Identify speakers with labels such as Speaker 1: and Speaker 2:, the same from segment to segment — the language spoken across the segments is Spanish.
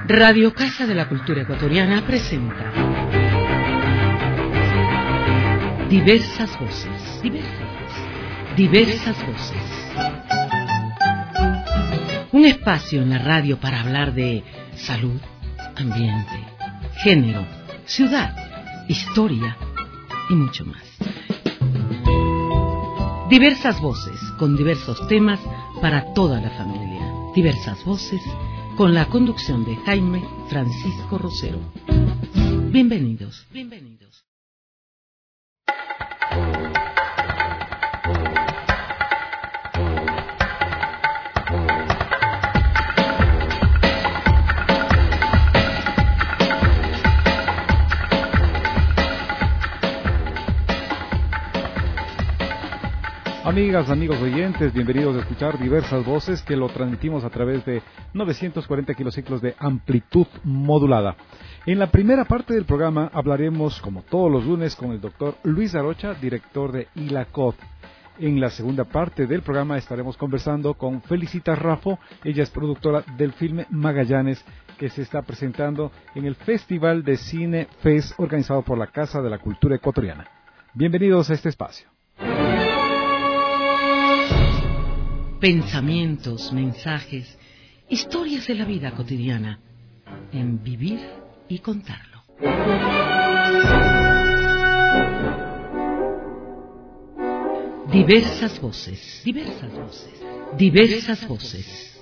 Speaker 1: Radio Casa de la Cultura Ecuatoriana presenta Diversas Voces. Diversas Voces. Un espacio en la radio para hablar de salud, ambiente, género, ciudad, historia y mucho más. Diversas Voces, con diversos temas para toda la familia. Diversas Voces, con la conducción de Jaime Francisco Rosero. Bienvenidos.
Speaker 2: Amigas, amigos oyentes, bienvenidos a escuchar Diversas Voces, que lo transmitimos a través de 940 kilociclos de amplitud modulada. En la primera parte del programa hablaremos, como todos los lunes, con el doctor Luis Arocha, director de ILACOD. En la segunda parte del programa estaremos conversando con Felicita Raffo. Ella es productora del filme Magallanes, que se está presentando en el Festival de Cine FES, organizado por la Casa de la Cultura Ecuatoriana. Bienvenidos a este espacio.
Speaker 1: Pensamientos, mensajes, historias de la vida cotidiana, en Vivir y Contarlo. Diversas Voces. Diversas Voces.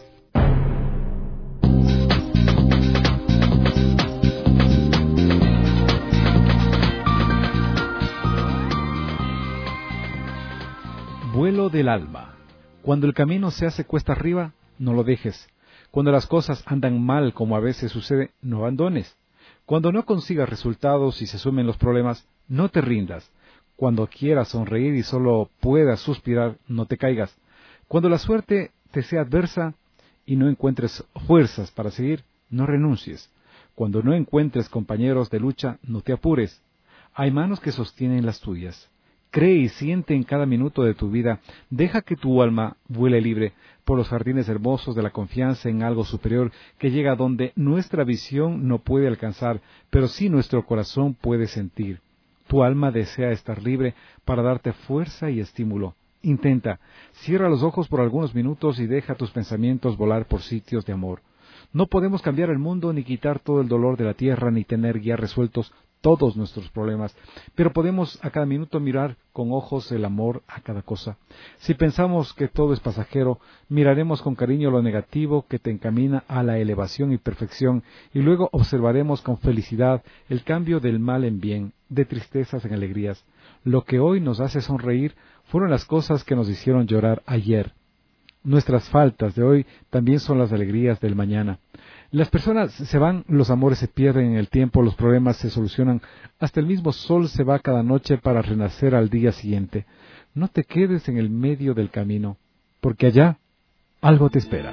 Speaker 2: Vuelo del alma. Cuando el camino se hace cuesta arriba, no lo dejes. Cuando las cosas andan mal, como a veces sucede, no abandones. Cuando no consigas resultados y se sumen los problemas, no te rindas. Cuando quieras sonreír y solo puedas suspirar, no te caigas. Cuando la suerte te sea adversa y no encuentres fuerzas para seguir, no renuncies. Cuando no encuentres compañeros de lucha, no te apures. Hay manos que sostienen las tuyas. Cree y siente en cada minuto de tu vida. Deja que tu alma vuele libre por los jardines hermosos de la confianza en algo superior que llega donde nuestra visión no puede alcanzar, pero sí nuestro corazón puede sentir. Tu alma desea estar libre para darte fuerza y estímulo. Intenta, cierra los ojos por algunos minutos y deja tus pensamientos volar por sitios de amor. No podemos cambiar el mundo, ni quitar todo el dolor de la tierra, ni tener ya resueltos todos nuestros problemas, pero podemos a cada minuto mirar con ojos el amor a cada cosa. Si pensamos que todo es pasajero, miraremos con cariño lo negativo que te encamina a la elevación y perfección, y luego observaremos con felicidad el cambio del mal en bien, de tristezas en alegrías. Lo que hoy nos hace sonreír fueron las cosas que nos hicieron llorar ayer. Nuestras faltas de hoy también son las alegrías del mañana. Las personas se van, los amores se pierden en el tiempo, los problemas se solucionan, hasta el mismo sol se va cada noche para renacer al día siguiente. No te quedes en el medio del camino, porque allá algo te espera.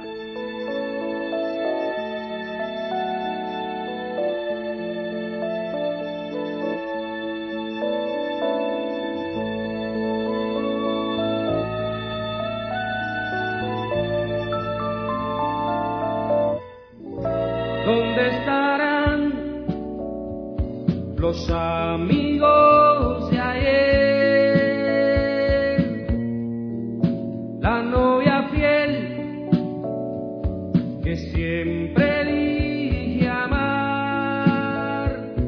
Speaker 3: ¿Dónde estarán los amigos de ayer? La novia fiel que siempre dije amar.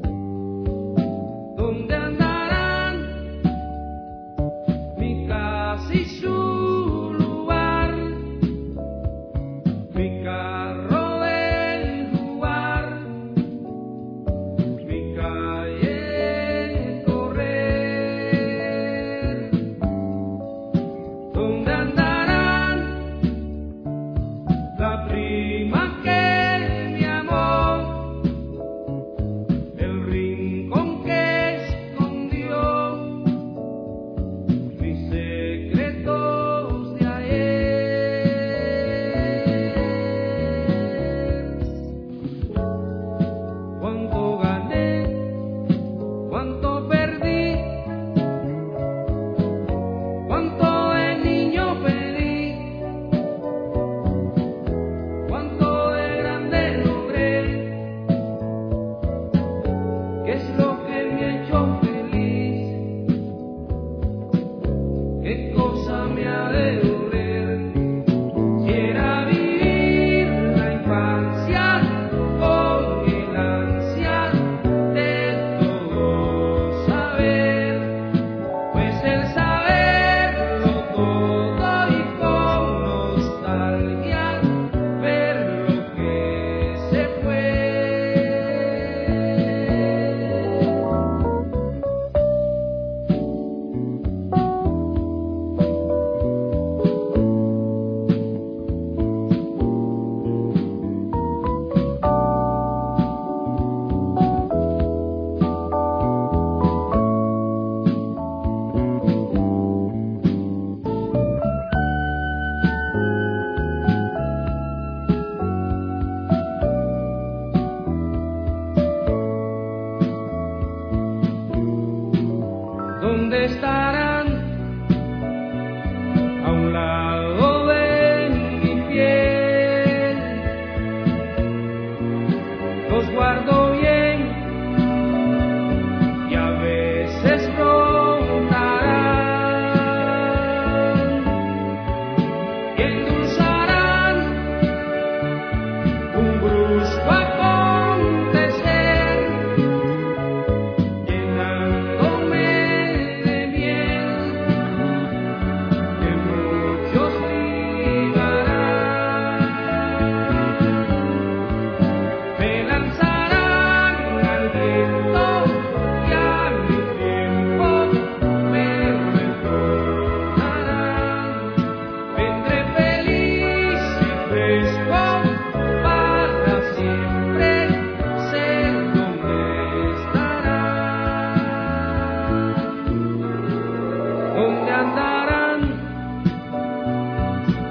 Speaker 3: ¿Dónde andarán mi casa y su lugar? Mi carro de mi calle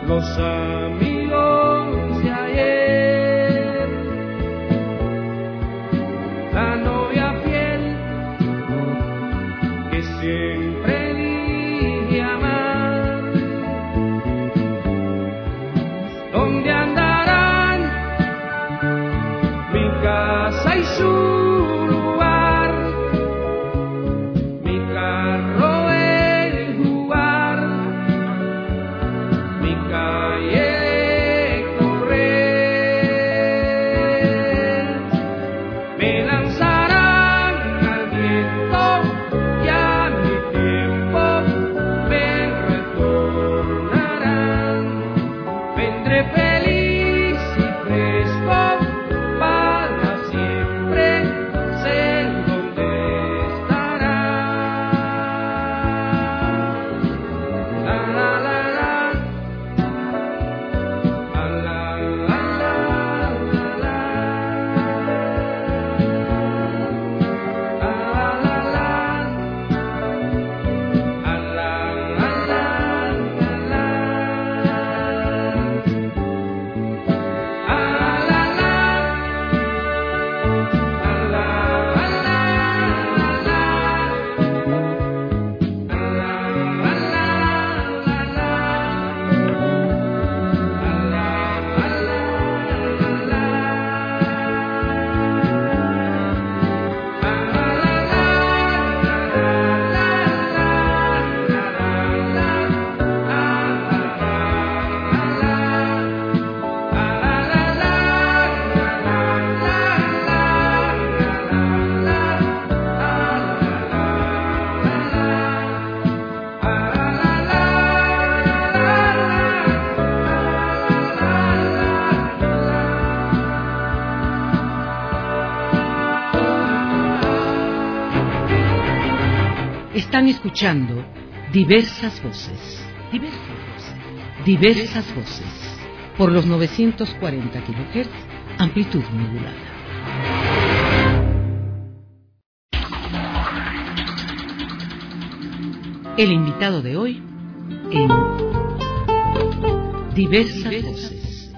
Speaker 3: los amigos de ayer, la novia fiel que siempre dije amar. ¿Dónde andarán mi casa y su lugar, mi carro el jugar, mi calle de correr? Me lanzarán al viento y a mi tiempo me retornarán. Vendré feliz y fresco para siempre, sé dónde estarán. La la la la, la la la la, la la la,
Speaker 1: Están escuchando diversas voces, diversas voces, por los 940 kHz, amplitud modulada. El invitado de hoy en Diversas Voces.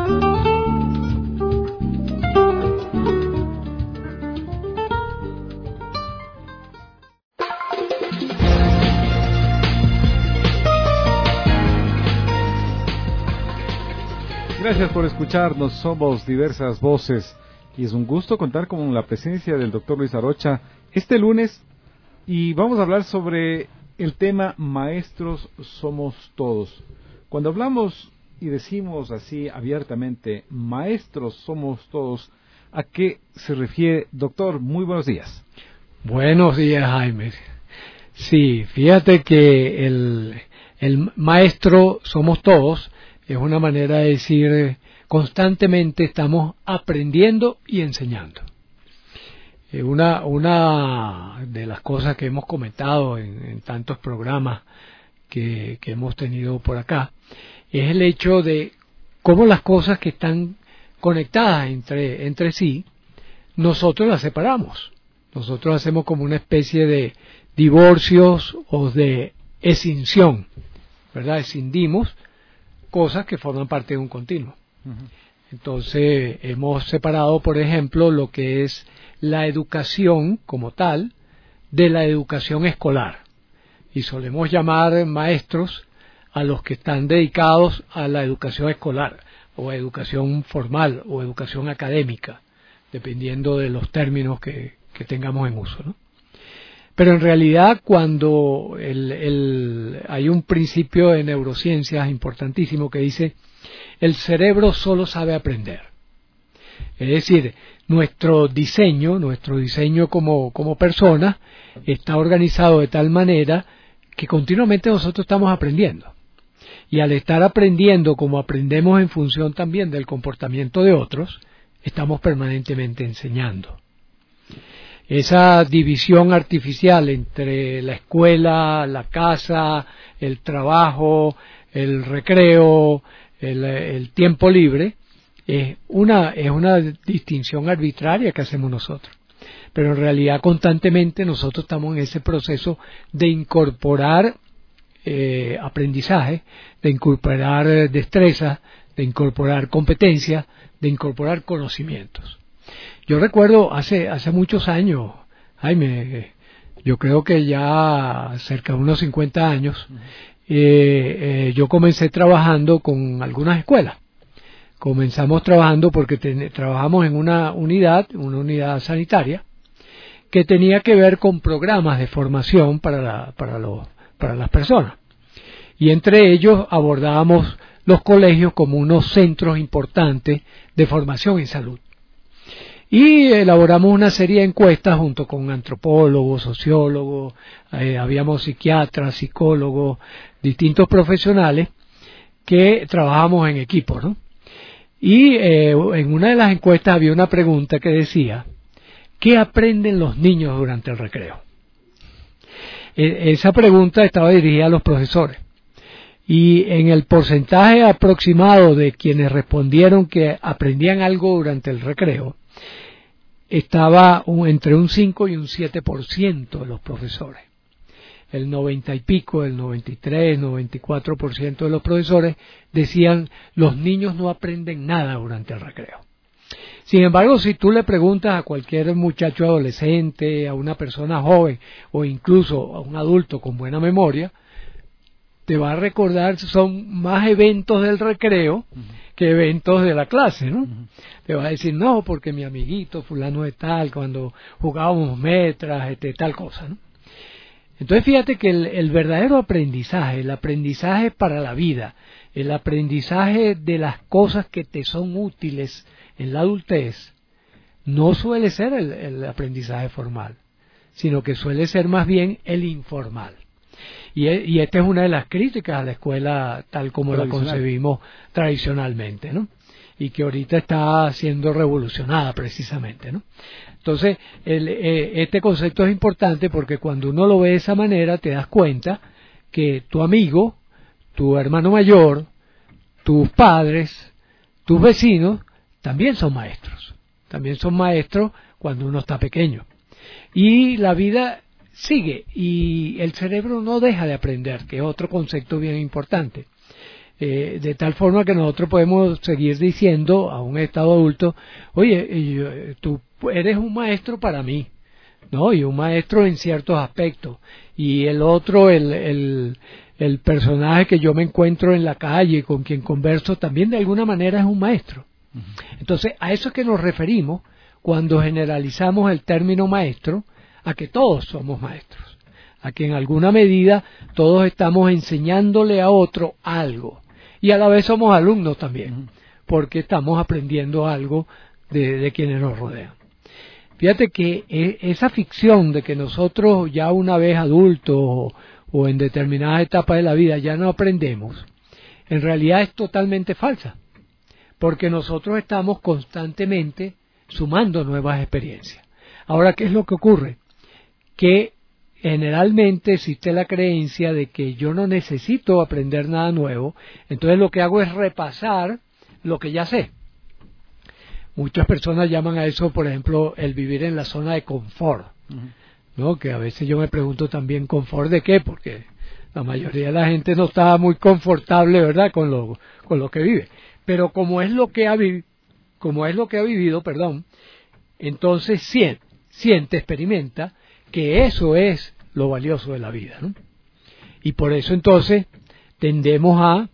Speaker 2: Gracias por escucharnos, somos Diversas Voces y es un gusto contar con la presencia del doctor Luis Arocha este lunes y vamos a hablar sobre el tema Maestros somos todos. Cuando hablamos y decimos así abiertamente, Maestros somos todos, ¿a qué se refiere, doctor? Muy buenos días.
Speaker 4: Buenos días, Jaime. Sí, fíjate que el maestro somos todos es una manera de decir constantemente estamos aprendiendo y enseñando. Una de las cosas que hemos comentado en tantos programas que hemos tenido por acá es el hecho de cómo las cosas que están conectadas entre sí, nosotros las separamos. Nosotros hacemos como una especie de divorcios o de escinción, ¿verdad? Escindimos cosas que forman parte de un continuo. Entonces hemos separado, por ejemplo, lo que es la educación como tal de la educación escolar y solemos llamar maestros a los que están dedicados a la educación escolar o a educación formal o educación académica, dependiendo de los términos que tengamos en uso, ¿no? Pero en realidad cuando hay un principio de neurociencias importantísimo que dice el cerebro solo sabe aprender. Es decir, nuestro diseño como persona está organizado de tal manera que continuamente nosotros estamos aprendiendo. Y al estar aprendiendo como aprendemos en función también del comportamiento de otros, estamos permanentemente enseñando. Esa división artificial entre la escuela, la casa, el trabajo, el recreo, el tiempo libre, es una distinción arbitraria que hacemos nosotros. Pero en realidad constantemente nosotros estamos en ese proceso de incorporar aprendizaje, de incorporar destrezas, de incorporar competencias, de incorporar conocimientos. Yo recuerdo hace muchos años, Jaime, yo creo que ya cerca de unos 50 años, yo comencé trabajando con algunas escuelas. Comenzamos trabajando porque trabajamos en una unidad sanitaria, que tenía que ver con programas de formación para las personas. Y entre ellos abordábamos los colegios como unos centros importantes de formación en salud. Y elaboramos una serie de encuestas junto con antropólogos, sociólogos, habíamos psiquiatras, psicólogos, distintos profesionales que trabajamos en equipo, ¿no? Y en una de las encuestas había una pregunta que decía: ¿qué aprenden los niños durante el recreo? Esa pregunta estaba dirigida a los profesores. Y en el porcentaje aproximado de quienes respondieron que aprendían algo durante el recreo, estaba entre un 5 y un 7% de los profesores. El 90 y pico, el 93, 94% de los profesores decían: los niños no aprenden nada durante el recreo. Sin embargo, si tú le preguntas a cualquier muchacho adolescente, a una persona joven o incluso a un adulto con buena memoria, te va a recordar, son más eventos del recreo que eventos de la clase, ¿no? Te va a decir: no, porque mi amiguito fulano de tal, cuando jugábamos metras, tal cosa, ¿no? Entonces fíjate que el verdadero aprendizaje, el aprendizaje para la vida, el aprendizaje de las cosas que te son útiles en la adultez, no suele ser el aprendizaje formal, sino que suele ser más bien el informal. Y esta es una de las críticas a la escuela tal como la concebimos tradicionalmente, ¿no? Y que ahorita está siendo revolucionada precisamente, ¿no? Entonces, este concepto es importante porque cuando uno lo ve de esa manera te das cuenta que tu amigo, tu hermano mayor, tus padres, tus vecinos también son maestros. También son maestros cuando uno está pequeño. Y la vida sigue y el cerebro no deja de aprender, que es otro concepto bien importante. De tal forma que nosotros podemos seguir diciendo a un estado adulto: oye, tú eres un maestro para mí, ¿no? Y un maestro en ciertos aspectos. Y el otro, el personaje que yo me encuentro en la calle, con quien converso, también de alguna manera es un maestro. Entonces, a eso es que nos referimos cuando generalizamos el término maestro, a que todos somos maestros, a que en alguna medida todos estamos enseñándole a otro algo. Y a la vez somos alumnos también, porque estamos aprendiendo algo de quienes nos rodean. Fíjate que esa ficción de que nosotros ya una vez adultos o en determinadas etapas de la vida ya no aprendemos, en realidad es totalmente falsa, porque nosotros estamos constantemente sumando nuevas experiencias. Ahora, ¿qué es lo que ocurre? Que generalmente existe la creencia de que yo no necesito aprender nada nuevo, entonces lo que hago es repasar lo que ya sé. Muchas personas llaman a eso, por ejemplo, el vivir en la zona de confort, ¿no? Que a veces yo me pregunto también, ¿confort de qué? Porque la mayoría de la gente no está muy confortable, ¿verdad?, con lo que vive. Pero como es lo que ha vivido, entonces siente, experimenta que eso es lo valioso de la vida, ¿no? Y por eso entonces tendemos a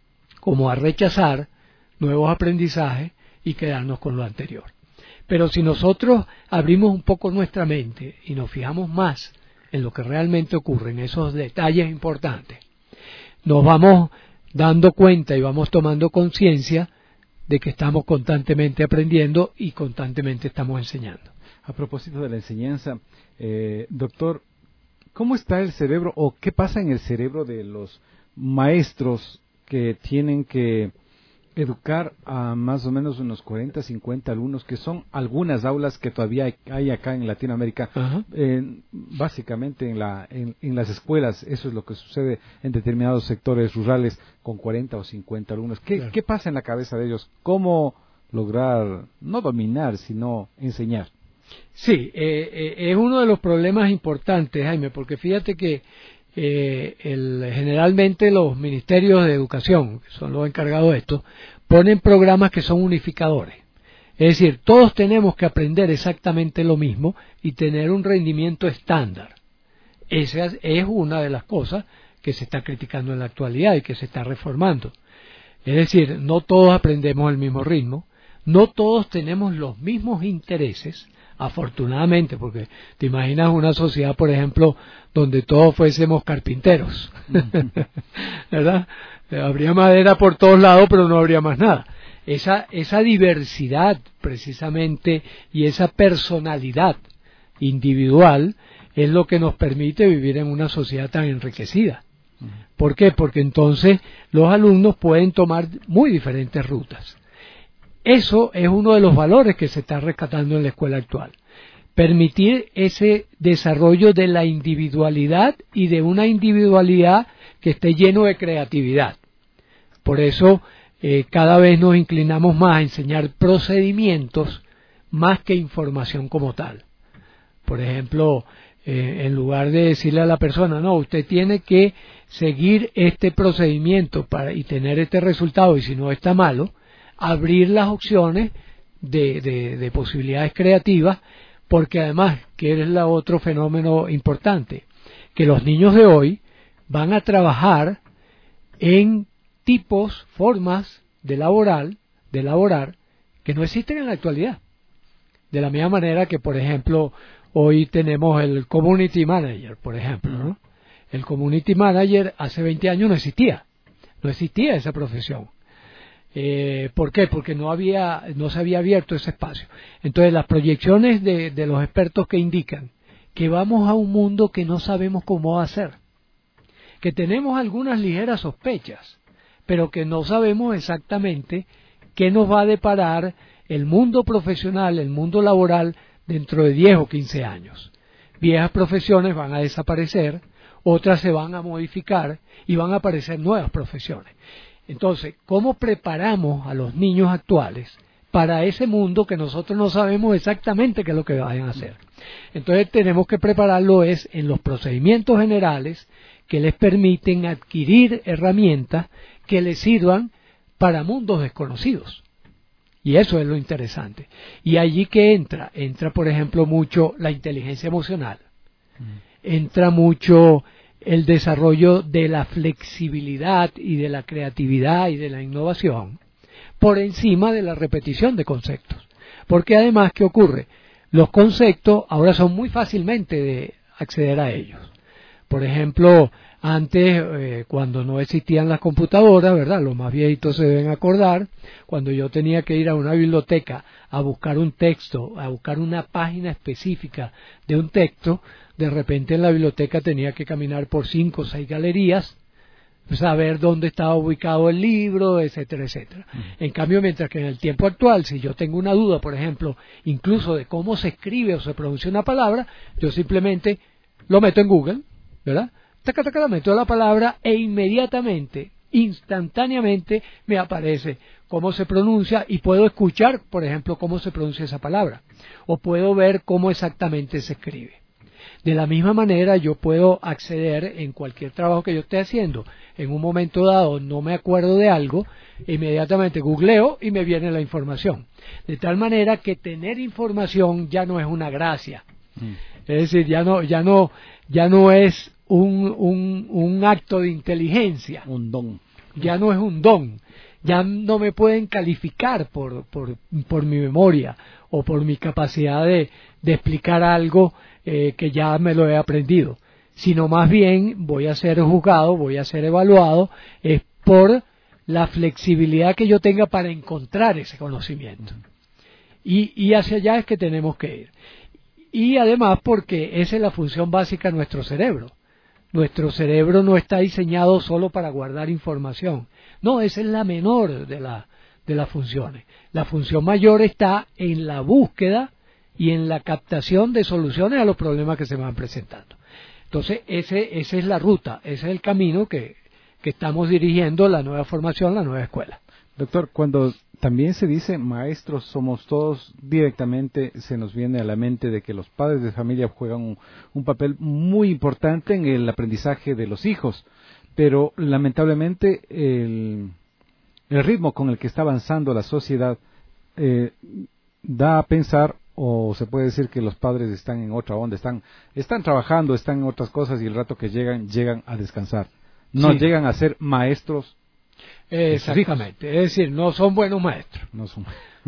Speaker 4: rechazar nuevos aprendizajes y quedarnos con lo anterior. Pero si nosotros abrimos un poco nuestra mente y nos fijamos más en lo que realmente ocurre, en esos detalles importantes, nos vamos dando cuenta y vamos tomando conciencia de que estamos constantemente aprendiendo y constantemente estamos enseñando.
Speaker 2: A propósito de la enseñanza, doctor, ¿cómo está el cerebro o qué pasa en el cerebro de los maestros que tienen que educar a más o menos unos 40, 50 alumnos, que son algunas aulas que todavía hay acá en Latinoamérica? Básicamente en las escuelas, eso es lo que sucede en determinados sectores rurales con 40 o 50 alumnos. ¿Qué pasa en la cabeza de ellos? ¿Cómo lograr, no dominar, sino enseñar?
Speaker 4: Sí, es uno de los problemas importantes, Jaime, porque fíjate que generalmente los ministerios de educación, que son los encargados de esto, ponen programas que son unificadores. Es decir, todos tenemos que aprender exactamente lo mismo y tener un rendimiento estándar. Esa es una de las cosas que se está criticando en la actualidad y que se está reformando. Es decir, no todos aprendemos al mismo ritmo, no todos tenemos los mismos intereses, afortunadamente, porque te imaginas una sociedad, por ejemplo, donde todos fuésemos carpinteros, ¿verdad? Habría madera por todos lados, pero no habría más nada. Esa diversidad, precisamente, y esa personalidad individual es lo que nos permite vivir en una sociedad tan enriquecida. ¿Por qué? Porque entonces los alumnos pueden tomar muy diferentes rutas. Eso es uno de los valores que se está rescatando en la escuela actual. Permitir ese desarrollo de la individualidad y de una individualidad que esté lleno de creatividad. Por eso cada vez nos inclinamos más a enseñar procedimientos más que información como tal. Por ejemplo, en lugar de decirle a la persona, no, usted tiene que seguir este procedimiento y tener este resultado, y si no está malo, abrir las opciones de posibilidades creativas, porque además, que es otro fenómeno importante, que los niños de hoy van a trabajar en tipos, formas de laborar que no existen en la actualidad. De la misma manera que, por ejemplo, hoy tenemos el community manager, por ejemplo, ¿no? El community manager hace 20 años no existía esa profesión. ¿Por qué? Porque no se había abierto ese espacio. Entonces, las proyecciones de los expertos que indican que vamos a un mundo que no sabemos cómo va a ser, que tenemos algunas ligeras sospechas, pero que no sabemos exactamente qué nos va a deparar el mundo profesional, el mundo laboral dentro de 10 o 15 años. Viejas profesiones van a desaparecer, otras se van a modificar y van a aparecer nuevas profesiones. Entonces, ¿cómo preparamos a los niños actuales para ese mundo que nosotros no sabemos exactamente qué es lo que vayan a hacer? Entonces, tenemos que prepararlo en los procedimientos generales que les permiten adquirir herramientas que les sirvan para mundos desconocidos. Y eso es lo interesante. Y allí que entra, por ejemplo, mucho la inteligencia emocional, entra mucho el desarrollo de la flexibilidad y de la creatividad y de la innovación, por encima de la repetición de conceptos. Porque además, ¿qué ocurre? Los conceptos ahora son muy fácilmente de acceder a ellos. Por ejemplo, antes, cuando no existían las computadoras, ¿verdad? Los más viejitos se deben acordar, cuando yo tenía que ir a una biblioteca a buscar un texto, a buscar una página específica de un texto, de repente en la biblioteca tenía que caminar por 5 o 6 galerías, saber dónde estaba ubicado el libro, etcétera, etcétera. En cambio, mientras que en el tiempo actual, si yo tengo una duda, por ejemplo, incluso de cómo se escribe o se pronuncia una palabra, yo simplemente lo meto en Google, ¿verdad? Meto la palabra e inmediatamente, instantáneamente me aparece cómo se pronuncia y puedo escuchar, por ejemplo, cómo se pronuncia esa palabra o puedo ver cómo exactamente se escribe. De la misma manera yo puedo acceder en cualquier trabajo que yo esté haciendo. En un momento dado no me acuerdo de algo, inmediatamente googleo y me viene la información. De tal manera que tener información ya no es una gracia. Es decir, ya no es un acto de inteligencia,
Speaker 2: un don.
Speaker 4: Ya no es un don, ya no me pueden calificar por mi memoria o por mi capacidad de explicar algo que ya me lo he aprendido, sino más bien voy a ser juzgado, voy a ser evaluado por la flexibilidad que yo tenga para encontrar ese conocimiento. Y hacia allá es que tenemos que ir. Y además porque esa es la función básica de nuestro cerebro. Nuestro cerebro no está diseñado solo para guardar información. No, esa es la menor de las funciones. La función mayor está en la búsqueda y en la captación de soluciones a los problemas que se van presentando. Entonces, esa es la ruta, ese es el camino que estamos dirigiendo la nueva formación, la nueva escuela.
Speaker 2: Doctor, cuando también se dice maestros somos todos, directamente se nos viene a la mente de que los padres de familia juegan un papel muy importante en el aprendizaje de los hijos, pero lamentablemente el ritmo con el que está avanzando la sociedad da a pensar, o se puede decir que los padres están en otra onda, están trabajando, están en otras cosas y el rato que llegan a descansar, no
Speaker 4: Sí.
Speaker 2: llegan a ser maestros.
Speaker 4: Exactamente, es decir, no son buenos maestros.
Speaker 2: No son...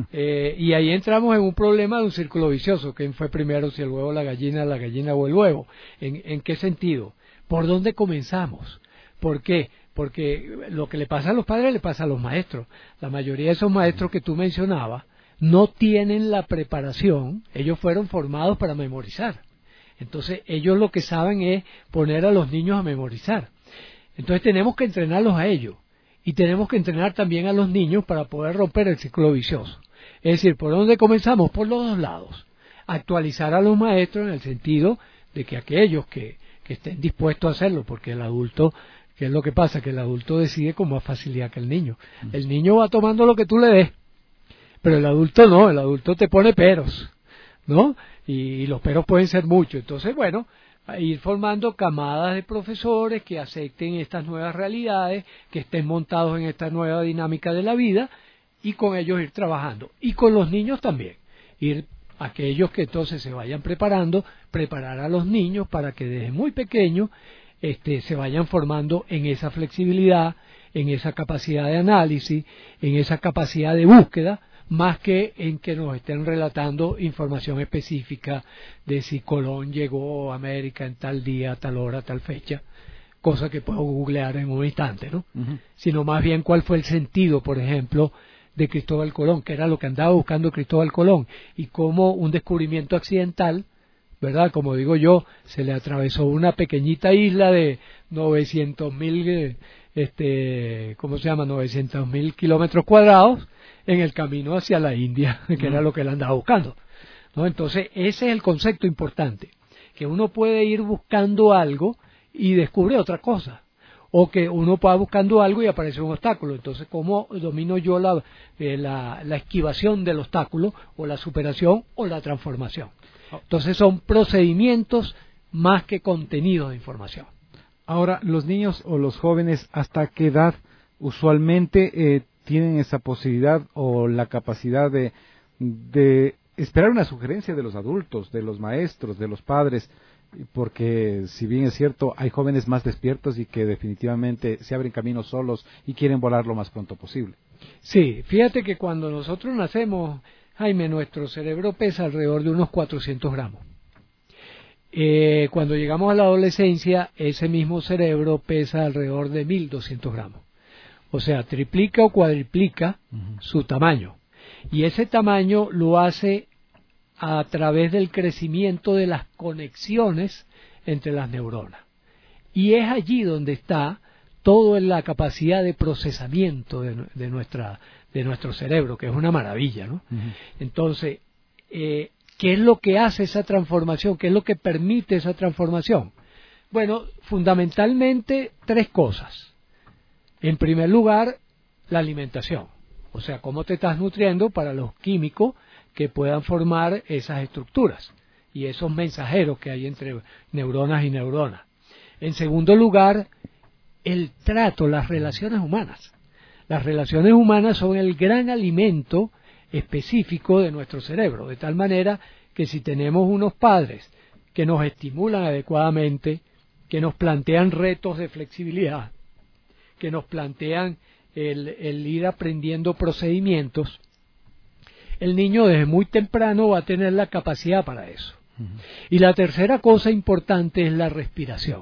Speaker 4: Y ahí entramos en un problema de un círculo vicioso. ¿Quién fue primero, si el huevo o la gallina o el huevo? ¿En qué sentido? ¿Por dónde comenzamos? ¿Por qué? Porque lo que le pasa a los padres le pasa a los maestros. La mayoría de esos maestros que tú mencionabas no tienen la preparación, ellos fueron formados para memorizar. Entonces ellos lo que saben es poner a los niños a memorizar. Entonces tenemos que entrenarlos a ellos. Y tenemos que entrenar también a los niños para poder romper el ciclo vicioso. Es decir, ¿por dónde comenzamos? Por los dos lados. Actualizar a los maestros en el sentido de que aquellos que estén dispuestos a hacerlo, porque el adulto, ¿qué es lo que pasa? Que el adulto decide con más facilidad que el niño. El niño va tomando lo que tú le des, pero el adulto no, el adulto te pone peros, ¿no? Y los peros pueden ser muchos. Entonces, bueno, a ir formando camadas de profesores que acepten estas nuevas realidades, que estén montados en esta nueva dinámica de la vida y con ellos ir trabajando. Y con los niños también, ir aquellos que entonces se vayan preparando, preparar a los niños para que desde muy pequeños se vayan formando en esa flexibilidad, en esa capacidad de análisis, en esa capacidad de búsqueda, más que en que nos estén relatando información específica de si Colón llegó a América en tal día, tal hora, tal fecha, cosa que puedo googlear en un instante, ¿no? Sino más bien cuál fue el sentido, por ejemplo, de Cristóbal Colón, que era lo que andaba buscando Cristóbal Colón, y cómo un descubrimiento accidental, ¿verdad? Como digo yo, se le atravesó una pequeñita isla de 900.000, ¿cómo se llama? 900.000 kilómetros cuadrados, en el camino hacia la India, que era lo que él andaba buscando, ¿no? Entonces, ese es el concepto importante, que uno puede ir buscando algo y descubre otra cosa, o que uno va buscando algo y aparece un obstáculo. Entonces, ¿cómo domino yo la esquivación del obstáculo, o la superación, o la transformación? Entonces, son procedimientos más que contenidos de información.
Speaker 2: Ahora, los niños o los jóvenes, ¿hasta qué edad usualmente tienen esa posibilidad o la capacidad de esperar una sugerencia de los adultos, de los maestros, de los padres? Porque si bien es cierto, hay jóvenes más despiertos y que definitivamente se abren caminos solos y quieren volar lo más pronto posible.
Speaker 4: Sí, fíjate que cuando nosotros nacemos, Jaime, nuestro cerebro pesa alrededor de unos 400 gramos. Cuando llegamos a la adolescencia, ese mismo cerebro pesa alrededor de 1.200 gramos. O sea, triplica o cuadriplica su tamaño. Y ese tamaño lo hace a través del crecimiento de las conexiones entre las neuronas. Y es allí donde está toda la capacidad de procesamiento de nuestro cerebro, que es una maravilla, ¿no? Entonces, ¿qué es lo que hace esa transformación? ¿Qué es lo que permite esa transformación? Bueno, fundamentalmente tres cosas. En primer lugar, la alimentación, o sea, cómo te estás nutriendo para los químicos que puedan formar esas estructuras y esos mensajeros que hay entre neuronas y neuronas. En segundo lugar, el trato, las relaciones humanas. Las relaciones humanas son el gran alimento específico de nuestro cerebro, de tal manera que si tenemos unos padres que nos estimulan adecuadamente, que nos plantean retos de flexibilidad, que nos plantean el ir aprendiendo procedimientos, el niño desde muy temprano va a tener la capacidad para eso. Y la tercera cosa importante es la respiración,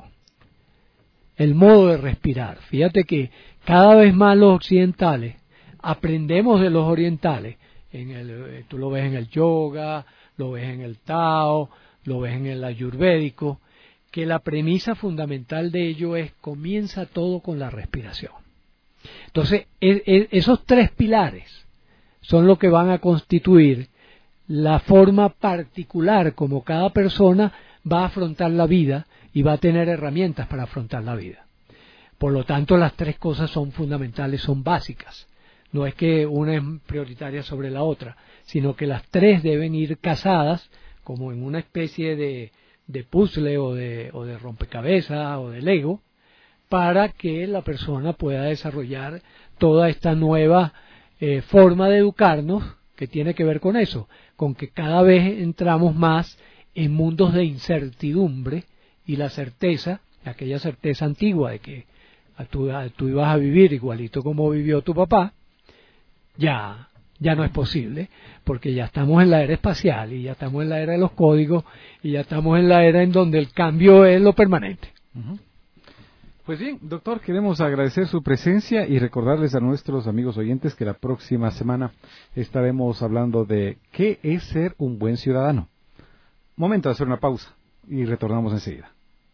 Speaker 4: el modo de respirar. Fíjate que cada vez más los occidentales aprendemos de los orientales. Tú lo ves en el yoga, lo ves en el Tao, lo ves en el ayurvédico, que la premisa fundamental de ello es: comienza todo con la respiración. Entonces, esos tres pilares son lo que van a constituir la forma particular como cada persona va a afrontar la vida y va a tener herramientas para afrontar la vida. Por lo tanto, las tres cosas son fundamentales, son básicas, No es que una es prioritaria sobre la otra, sino que las tres deben ir casadas como en una especie de puzzle o de rompecabezas o de Lego, para que la persona pueda desarrollar toda esta nueva forma de educarnos que tiene que ver con eso, con que cada vez entramos más en mundos de incertidumbre, y la certeza, aquella certeza antigua de que tú ibas a vivir igualito como vivió tu papá, ya no es posible, porque ya estamos en la era espacial y ya estamos en la era de los códigos y ya estamos en la era en donde el cambio es lo permanente.
Speaker 2: Uh-huh. Pues bien, doctor, queremos agradecer su presencia y recordarles a nuestros amigos oyentes que la próxima semana estaremos hablando de qué es ser un buen ciudadano. Momento de hacer una pausa y retornamos enseguida.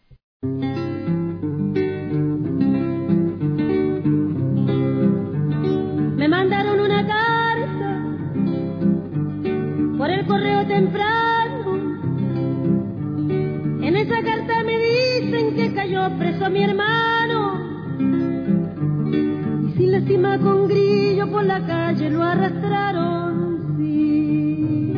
Speaker 5: Me mandaron una carta por el correo temprano. En esa carta me dicen que cayó preso mi hermano, y sin lástima con grillo por la calle lo arrastraron, sí.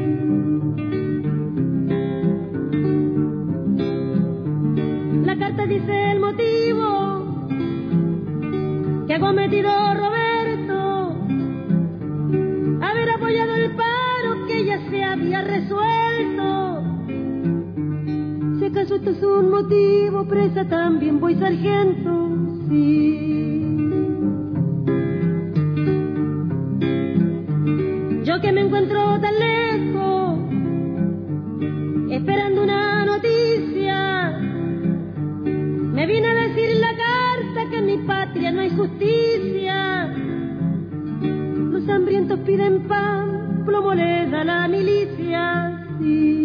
Speaker 5: La carta dice el motivo que ha cometido Roberto, haber apoyado el paro que ya se había resuelto. Si acaso esto es un motivo, presa también voy, sargento, sí. Yo que me encuentro tan lejos, esperando una noticia, me vine a decir la carta que en mi patria no hay justicia. Los hambrientos piden pan, plomo les da la milicia, sí.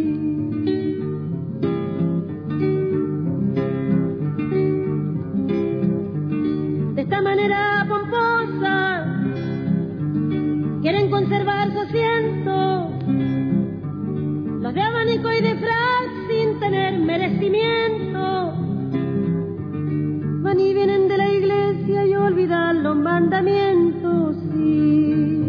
Speaker 5: De esta manera pomposa quieren conservar su asiento los de abanico y de frac sin tener merecimiento. Van y vienen de la iglesia y olvidan los mandamientos, sí.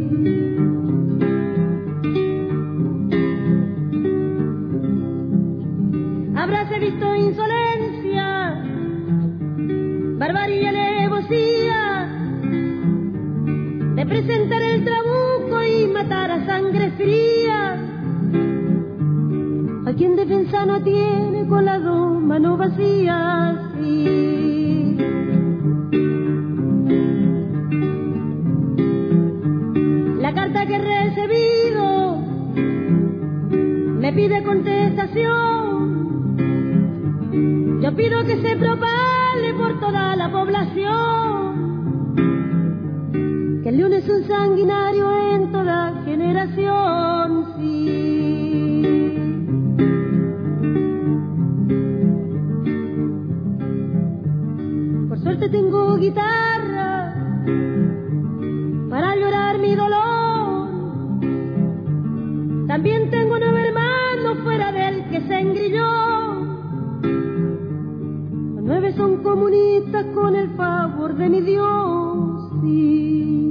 Speaker 5: Habráse visto insolencia, barbarie y alevosía de presentar el trabuco y matar a sangre fría a quien defensa no tiene con las dos manos vacías, sí. La carta que he recibido me pide contestación. Yo pido que se propague por toda la población que el león es un sanguinario en toda generación, sí. Por suerte tengo guitarra para llorar mi dolor. También tengo 9 hermanos fuera del que se engrilló. Los 9 son comunistas con el favor de mi Dios, sí.